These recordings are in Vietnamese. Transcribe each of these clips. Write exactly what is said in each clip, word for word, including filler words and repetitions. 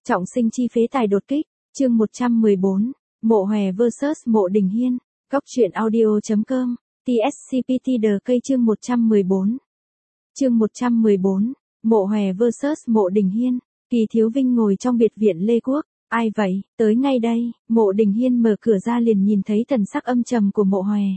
Trọng sinh chi phế tài đột kích, chương một trăm mười bốn, Mộ Hòe versus Mộ Đình Hiên, Góc truyện audio chấm com, tê ét xê pê tê đê cây chương một trăm mười bốn. Chương một trăm mười bốn, Mộ Hòe versus Mộ Đình Hiên, Kỳ Thiếu Vinh ngồi trong biệt viện Lê Quốc, ai vậy, tới ngay đây, Mộ Đình Hiên mở cửa ra liền nhìn thấy thần sắc âm trầm của Mộ Hòe.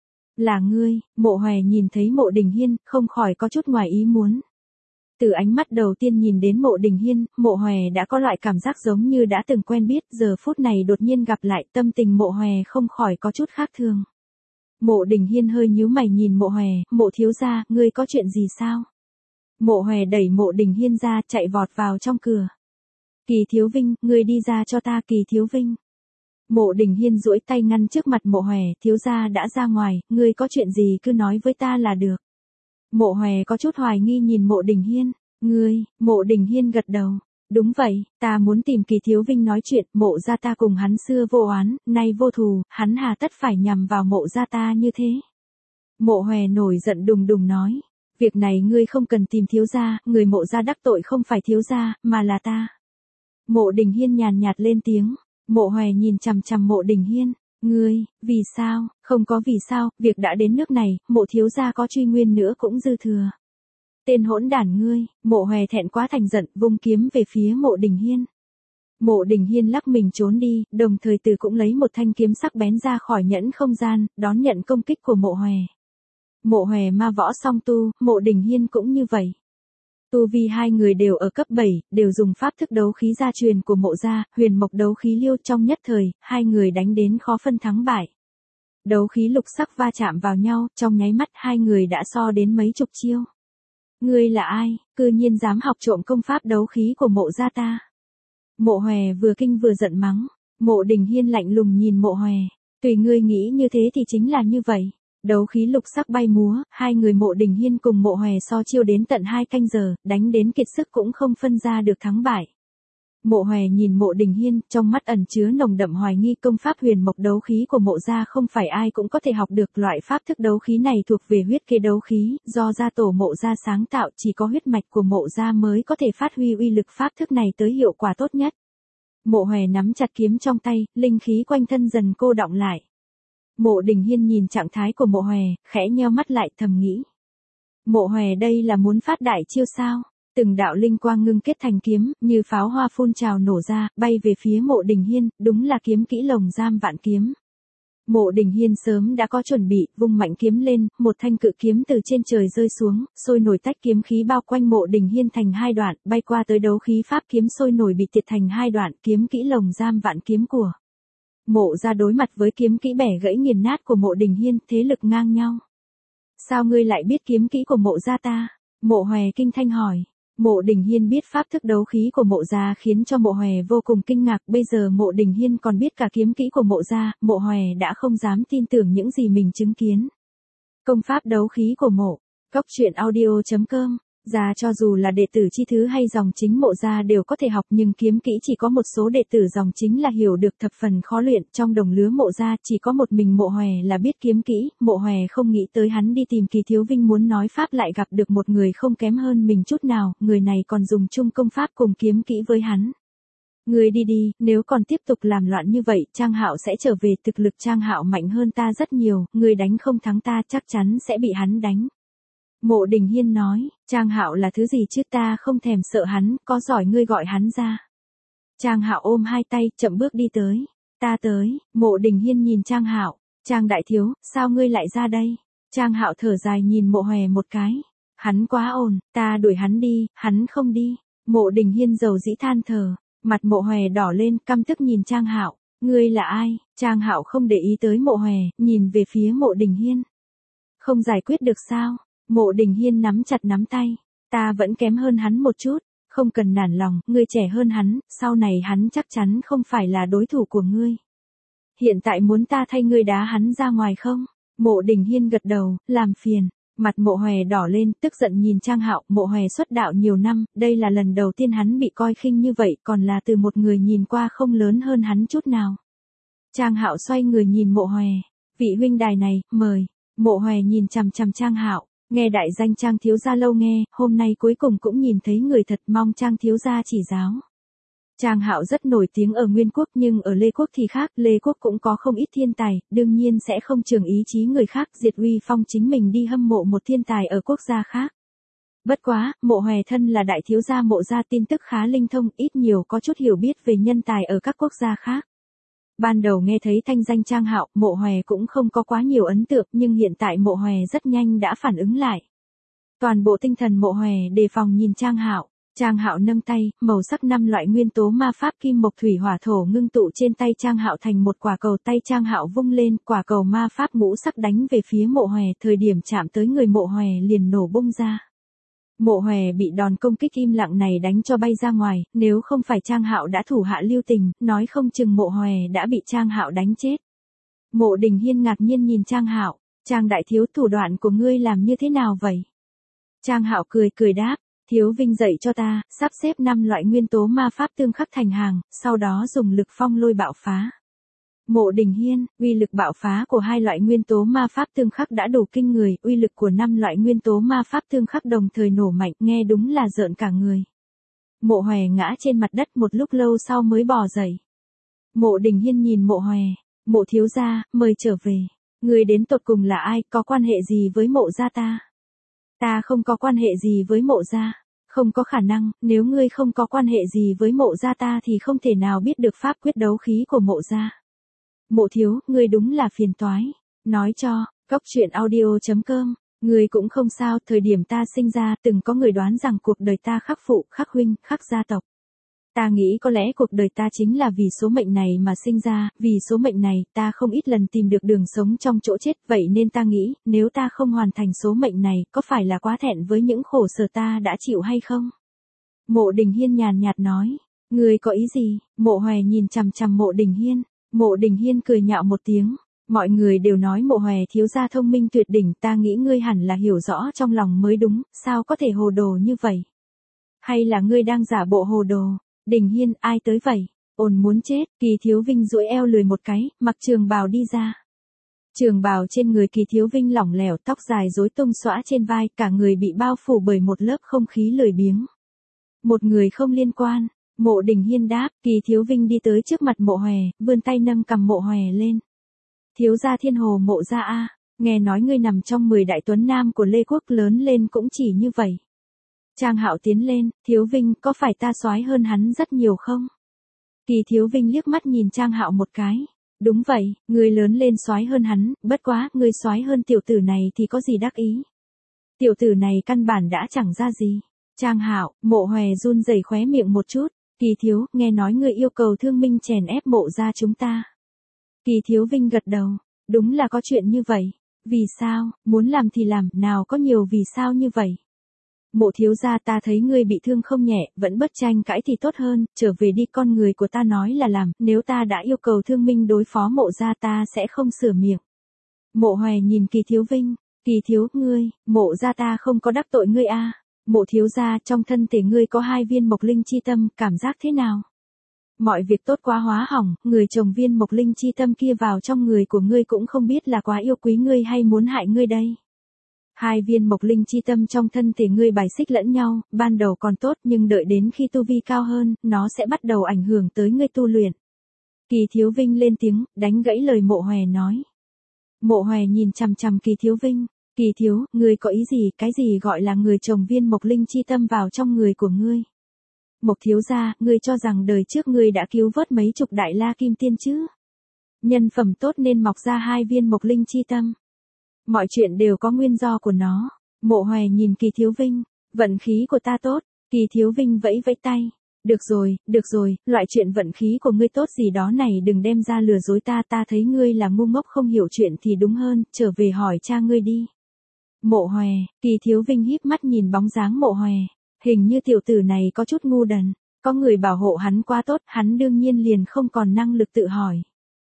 Là ngươi, Mộ Hòe nhìn thấy Mộ Đình Hiên, không khỏi có chút ngoài ý muốn. Từ ánh mắt đầu tiên nhìn đến Mộ Đình Hiên, Mộ Hòe đã có loại cảm giác giống như đã từng quen biết, giờ phút này đột nhiên gặp lại, tâm tình Mộ Hòe không khỏi có chút khác thường. Mộ Đình Hiên hơi nhíu mày nhìn Mộ Hòe, Mộ thiếu gia, ngươi có chuyện gì sao? Mộ Hòe đẩy Mộ Đình Hiên ra, chạy vọt vào trong cửa. Kỳ Thiếu Vinh, ngươi đi ra cho ta, Kỳ Thiếu Vinh. Mộ Đình Hiên duỗi tay ngăn trước mặt Mộ Hòe, thiếu gia đã ra ngoài, ngươi có chuyện gì cứ nói với ta là được. Mộ Hòe có chút hoài nghi nhìn Mộ Đình Hiên, ngươi, Mộ Đình Hiên gật đầu, đúng vậy, ta muốn tìm Kỳ Thiếu Vinh nói chuyện, Mộ gia ta cùng hắn xưa vô oán, nay vô thù, hắn hà tất phải nhằm vào Mộ gia ta như thế. Mộ Hòe nổi giận đùng đùng nói, việc này ngươi không cần tìm thiếu gia, người Mộ gia đắc tội không phải thiếu gia, mà là ta. Mộ Đình Hiên nhàn nhạt lên tiếng, Mộ Hòe nhìn chằm chằm Mộ Đình Hiên. Ngươi, vì sao, không có vì sao, việc đã đến nước này, Mộ thiếu gia có truy nguyên nữa cũng dư thừa. Tên hỗn đản ngươi, Mộ Hòe thẹn quá thành giận, vung kiếm về phía Mộ Đình Hiên. Mộ Đình Hiên lắc mình trốn đi, đồng thời từ cũng lấy một thanh kiếm sắc bén ra khỏi nhẫn không gian, đón nhận công kích của Mộ Hòe. Mộ Hòe ma võ song tu, Mộ Đình Hiên cũng như vậy. Tu vi hai người đều ở cấp bảy, đều dùng pháp thức đấu khí gia truyền của Mộ gia, huyền mộc đấu khí liêu, trong nhất thời, hai người đánh đến khó phân thắng bại. Đấu khí lục sắc va chạm vào nhau, trong nháy mắt hai người đã so đến mấy chục chiêu. Ngươi là ai, cư nhiên dám học trộm công pháp đấu khí của Mộ gia ta? Mộ Hòe vừa kinh vừa giận mắng, Mộ Đình Hiên lạnh lùng nhìn Mộ Hòe, tùy ngươi nghĩ như thế thì chính là như vậy. Đấu khí lục sắc bay múa, hai người Mộ Đình Hiên cùng Mộ Hòe so chiêu đến tận hai canh giờ, đánh đến kiệt sức cũng không phân ra được thắng bại. Mộ Hòe nhìn Mộ Đình Hiên, trong mắt ẩn chứa nồng đậm hoài nghi, công pháp huyền mộc đấu khí của Mộ gia không phải ai cũng có thể học được, loại pháp thức đấu khí này thuộc về huyết kế đấu khí, do gia tổ Mộ gia sáng tạo, chỉ có huyết mạch của Mộ gia mới có thể phát huy uy lực pháp thức này tới hiệu quả tốt nhất. Mộ Hòe nắm chặt kiếm trong tay, linh khí quanh thân dần cô đọng lại. Mộ Đình Hiên nhìn trạng thái của Mộ Hòe, khẽ nheo mắt lại thầm nghĩ. Mộ Hòe đây là muốn phát đại chiêu sao? Từng đạo linh quang ngưng kết thành kiếm, như pháo hoa phun trào nổ ra, bay về phía Mộ Đình Hiên, đúng là kiếm kỹ lồng giam vạn kiếm. Mộ Đình Hiên sớm đã có chuẩn bị, vung mạnh kiếm lên, một thanh cự kiếm từ trên trời rơi xuống, sôi nổi tách kiếm khí bao quanh Mộ Đình Hiên thành hai đoạn, bay qua tới đấu khí pháp kiếm sôi nổi bị tiệt thành hai đoạn, kiếm kỹ lồng giam vạn kiếm của Mộ gia đối mặt với kiếm kỹ bẻ gãy nghiền nát của Mộ Đình Hiên, thế lực ngang nhau. Sao ngươi lại biết kiếm kỹ của Mộ gia ta? Mộ Hòe kinh thanh hỏi. Mộ Đình Hiên biết pháp thức đấu khí của Mộ gia khiến cho Mộ Hòe vô cùng kinh ngạc, bây giờ Mộ Đình Hiên còn biết cả kiếm kỹ của Mộ gia, Mộ Hòe đã không dám tin tưởng những gì mình chứng kiến. Công pháp đấu khí của Mộ, Góc truyện audio chấm com. Gia cho dù là đệ tử chi thứ hay dòng chính Mộ gia đều có thể học, nhưng kiếm kỹ chỉ có một số đệ tử dòng chính là hiểu được, thập phần khó luyện, trong đồng lứa Mộ gia chỉ có một mình Mộ Hòe là biết kiếm kỹ. Mộ Hòe không nghĩ tới hắn đi tìm Kỳ Thiếu Vinh muốn nói pháp lại gặp được một người không kém hơn mình chút nào, người này còn dùng chung công pháp cùng kiếm kỹ với hắn. Ngươi đi đi, nếu còn tiếp tục làm loạn như vậy, Trang Hạo sẽ trở về, thực lực Trang Hạo mạnh hơn ta rất nhiều, ngươi đánh không thắng ta chắc chắn sẽ bị hắn đánh. Mộ Đình Hiên nói, Trang Hạo là thứ gì chứ, ta không thèm sợ hắn, có giỏi ngươi gọi hắn ra. Trang Hạo ôm hai tay, chậm bước đi tới. Ta tới. Mộ Đình Hiên nhìn Trang Hạo, Trang đại thiếu, sao ngươi lại ra đây? Trang Hạo thở dài nhìn Mộ Hòe một cái. Hắn quá ồn, ta đuổi hắn đi, hắn không đi. Mộ Đình Hiên dầu dĩ than thở, mặt Mộ Hòe đỏ lên, căm tức nhìn Trang Hạo, ngươi là ai? Trang Hạo không để ý tới Mộ Hòe, nhìn về phía Mộ Đình Hiên. Không giải quyết được sao? Mộ Đình Hiên nắm chặt nắm tay, ta vẫn kém hơn hắn một chút, không cần nản lòng, ngươi trẻ hơn hắn, sau này hắn chắc chắn không phải là đối thủ của ngươi. Hiện tại muốn ta thay ngươi đá hắn ra ngoài không? Mộ Đình Hiên gật đầu, làm phiền. Mặt Mộ Hòe đỏ lên, tức giận nhìn Trang Hạo. Mộ Hòe xuất đạo nhiều năm, đây là lần đầu tiên hắn bị coi khinh như vậy, còn là từ một người nhìn qua không lớn hơn hắn chút nào. Trang Hạo xoay người nhìn Mộ Hòe, vị huynh đài này, mời. Mộ Hòe nhìn chằm chằm Trang Hạo. Nghe đại danh Trang thiếu gia lâu nghe, hôm nay cuối cùng cũng nhìn thấy người thật, mong Trang thiếu gia chỉ giáo. Trang Hạo rất nổi tiếng ở Nguyên Quốc nhưng ở Lê Quốc thì khác, Lê Quốc cũng có không ít thiên tài, đương nhiên sẽ không chường ý chí người khác diệt uy phong chính mình đi hâm mộ một thiên tài ở quốc gia khác. Bất quá, Mộ Hòe thân là đại thiếu gia Mộ gia tin tức khá linh thông, ít nhiều có chút hiểu biết về nhân tài ở các quốc gia khác. Ban đầu nghe thấy thanh danh Trang Hạo, Mộ Hòe cũng không có quá nhiều ấn tượng nhưng hiện tại Mộ Hòe rất nhanh đã phản ứng lại. Toàn bộ tinh thần Mộ Hòe đề phòng nhìn Trang Hạo. Trang Hạo nâng tay, màu sắc năm loại nguyên tố ma pháp kim mộc thủy hỏa thổ ngưng tụ trên tay Trang Hạo thành một quả cầu, tay Trang Hạo vung lên, quả cầu ma pháp ngũ sắc đánh về phía Mộ Hòe, thời điểm chạm tới người Mộ Hòe liền nổ bung ra. Mộ Hòe bị đòn công kích im lặng này đánh cho bay ra ngoài, nếu không phải Trang Hạo đã thủ hạ lưu tình, nói không chừng Mộ Hòe đã bị Trang Hạo đánh chết. Mộ Đình Hiên ngạc nhiên nhìn Trang Hạo, Trang đại thiếu, thủ đoạn của ngươi làm như thế nào vậy? Trang Hạo cười cười đáp, Thiếu Vinh dạy cho ta, sắp xếp năm loại nguyên tố ma pháp tương khắc thành hàng, sau đó dùng lực phong lôi bạo phá. Mộ Đình Hiên, uy lực bạo phá của hai loại nguyên tố ma pháp tương khắc đã đủ kinh người, uy lực của năm loại nguyên tố ma pháp tương khắc đồng thời nổ mạnh, nghe đúng là rợn cả người. Mộ Hòe ngã trên mặt đất một lúc lâu sau mới bò dậy. Mộ Đình Hiên nhìn Mộ Hòe, Mộ thiếu gia, mời trở về. Người đến tột cùng là ai, có quan hệ gì với Mộ gia ta? Ta không có quan hệ gì với Mộ gia. Không có khả năng, nếu ngươi không có quan hệ gì với Mộ gia ta thì không thể nào biết được pháp quyết đấu khí của Mộ gia. Mộ thiếu, ngươi đúng là phiền toái. Nói cho, Cóc Truyện Audio chấm com, ngươi cũng không sao, thời điểm ta sinh ra từng có người đoán rằng cuộc đời ta khắc phụ, khắc huynh, khắc gia tộc. Ta nghĩ có lẽ cuộc đời ta chính là vì số mệnh này mà sinh ra, vì số mệnh này, ta không ít lần tìm được đường sống trong chỗ chết, vậy nên ta nghĩ, nếu ta không hoàn thành số mệnh này, có phải là quá thẹn với những khổ sở ta đã chịu hay không? Mộ Đình Hiên nhàn nhạt nói, ngươi có ý gì? Mộ Hòe nhìn chằm chằm Mộ Đình Hiên, Mộ Đình Hiên cười nhạo một tiếng, mọi người đều nói Mộ Hòe thiếu gia thông minh tuyệt đỉnh, ta nghĩ ngươi hẳn là hiểu rõ trong lòng mới đúng, sao có thể hồ đồ như vậy? Hay là ngươi đang giả bộ hồ đồ? Đình Hiên, ai tới vậy? Ồn muốn chết, Kỳ Thiếu Vinh duỗi eo lười một cái, mặc trường bào đi ra. Trường bào trên người Kỳ Thiếu Vinh lỏng lẻo, tóc dài rối tung xõa trên vai, cả người bị bao phủ bởi một lớp không khí lười biếng. Một người không liên quan, Mộ Đình Hiên đáp, Kỳ Thiếu Vinh đi tới trước mặt Mộ Hòe, vươn tay nâng cầm Mộ Hòe lên. Thiếu gia Thiên Hồ Mộ gia a, nghe nói ngươi nằm trong mười đại tuấn nam của Lê Quốc, lớn lên cũng chỉ như vậy. Trang Hạo tiến lên, Thiếu Vinh, có phải ta soái hơn hắn rất nhiều không? Kỳ Thiếu Vinh liếc mắt nhìn Trang Hạo một cái. Đúng vậy, ngươi lớn lên soái hơn hắn, bất quá, ngươi soái hơn tiểu tử này thì có gì đắc ý? Tiểu tử này căn bản đã chẳng ra gì. Trang Hạo, Mộ Hòe run rẩy khóe miệng một chút. Kỳ Thiếu, nghe nói ngươi yêu cầu Thương Minh chèn ép Mộ gia chúng ta. Kỳ Thiếu Vinh gật đầu. Đúng là có chuyện như vậy. Vì sao, muốn làm thì làm, nào có nhiều vì sao như vậy? Mộ thiếu gia, ta thấy ngươi bị thương không nhẹ, vẫn bất tranh cãi thì tốt hơn, trở về đi, con người của ta nói là làm, nếu ta đã yêu cầu Thương Minh đối phó Mộ gia ta sẽ không sửa miệng. Mộ Hòe nhìn Kỳ Thiếu Vinh, Kỳ Thiếu, ngươi, Mộ gia ta không có đắc tội ngươi a. À. Mộ thiếu gia, trong thân thể ngươi có hai viên mộc linh chi tâm, cảm giác thế nào? Mọi việc tốt quá hóa hỏng, người chồng viên mộc linh chi tâm kia vào trong người của ngươi cũng không biết là quá yêu quý ngươi hay muốn hại ngươi đây. Hai viên mộc linh chi tâm trong thân thể ngươi bài xích lẫn nhau, ban đầu còn tốt nhưng đợi đến khi tu vi cao hơn, nó sẽ bắt đầu ảnh hưởng tới ngươi tu luyện. Kỳ Thiếu Vinh lên tiếng, đánh gãy lời Mộ Hòe nói. Mộ Hòe nhìn chằm chằm Kỳ Thiếu Vinh, Kỳ Thiếu, ngươi có ý gì, cái gì gọi là người chồng viên mộc linh chi tâm vào trong người của ngươi? Mộc thiếu gia, ngươi cho rằng đời trước ngươi đã cứu vớt mấy chục đại la kim tiên chứ? Nhân phẩm tốt nên mọc ra hai viên mộc linh chi tâm. Mọi chuyện đều có nguyên do của nó. Mộ Hòe nhìn Kỳ Thiếu Vinh, vận khí của ta tốt. Kỳ Thiếu Vinh vẫy vẫy tay. Được rồi, được rồi, loại chuyện vận khí của ngươi tốt gì đó này đừng đem ra lừa dối ta, ta thấy ngươi là ngu ngốc không hiểu chuyện thì đúng hơn, trở về hỏi cha ngươi đi. Mộ Hòe, Kỳ Thiếu Vinh híp mắt nhìn bóng dáng Mộ Hòe, hình như tiểu tử này có chút ngu đần, có người bảo hộ hắn quá tốt, hắn đương nhiên liền không còn năng lực tự hỏi.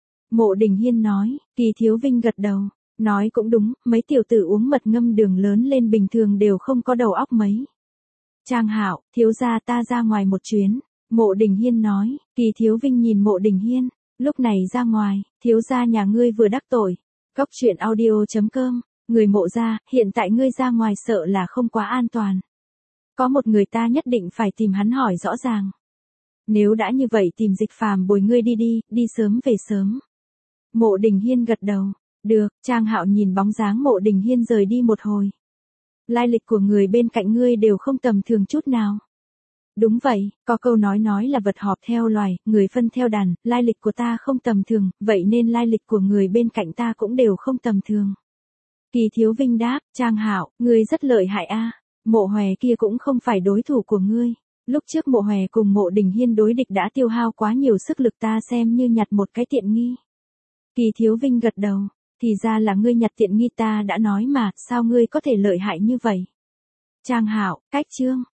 Mộ Đình Hiên nói, Kỳ Thiếu Vinh gật đầu. Nói cũng đúng, mấy tiểu tử uống mật ngâm đường lớn lên bình thường đều không có đầu óc mấy. Trang Hạo, thiếu gia, ta ra ngoài một chuyến. Mộ Đình Hiên nói, Kỳ Thiếu Vinh nhìn Mộ Đình Hiên, lúc này ra ngoài, thiếu gia nhà ngươi vừa đắc tội. Cóc Truyện Audio chấm com, người Mộ gia, hiện tại ngươi ra ngoài sợ là không quá an toàn. Có một người ta nhất định phải tìm hắn hỏi rõ ràng. Nếu đã như vậy tìm Dịch Phàm bồi ngươi đi đi, đi sớm về sớm. Mộ Đình Hiên gật đầu. Được, Trang Hạo nhìn bóng dáng Mộ Đình Hiên rời đi một hồi. Lai lịch của người bên cạnh ngươi đều không tầm thường chút nào. Đúng vậy, có câu nói nói là vật họp theo loài, người phân theo đàn, lai lịch của ta không tầm thường, vậy nên lai lịch của người bên cạnh ta cũng đều không tầm thường. Kỳ Thiếu Vinh đáp, Trang Hạo, ngươi rất lợi hại a. Mộ Hòe kia cũng không phải đối thủ của ngươi. Lúc trước Mộ Hòe cùng Mộ Đình Hiên đối địch đã tiêu hao quá nhiều sức lực, ta xem như nhặt một cái tiện nghi. Kỳ Thiếu Vinh gật đầu, thì ra là ngươi nhặt tiện nghi, ta đã nói mà, sao ngươi có thể lợi hại như vậy? Trang Hạo, cách chương.